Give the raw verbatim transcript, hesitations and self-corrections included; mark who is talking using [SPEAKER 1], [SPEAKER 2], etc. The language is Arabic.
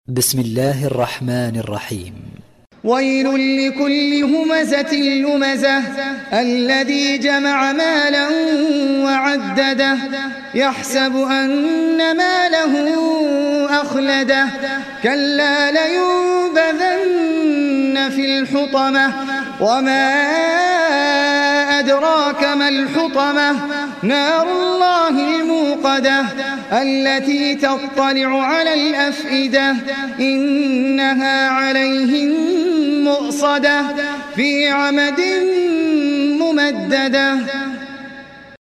[SPEAKER 1] بسم الله الرحمن الرحيم.
[SPEAKER 2] ويل لكل همزة لمزة الذي جمع مالا وعدده يحسب أن ماله أخلده كلا لينبذن في الحطمة وما أدراك ما الحطمة نار الله الموقدة التي تطلع على الأفئدة إنها عليهم مؤصدة في عمد ممددة.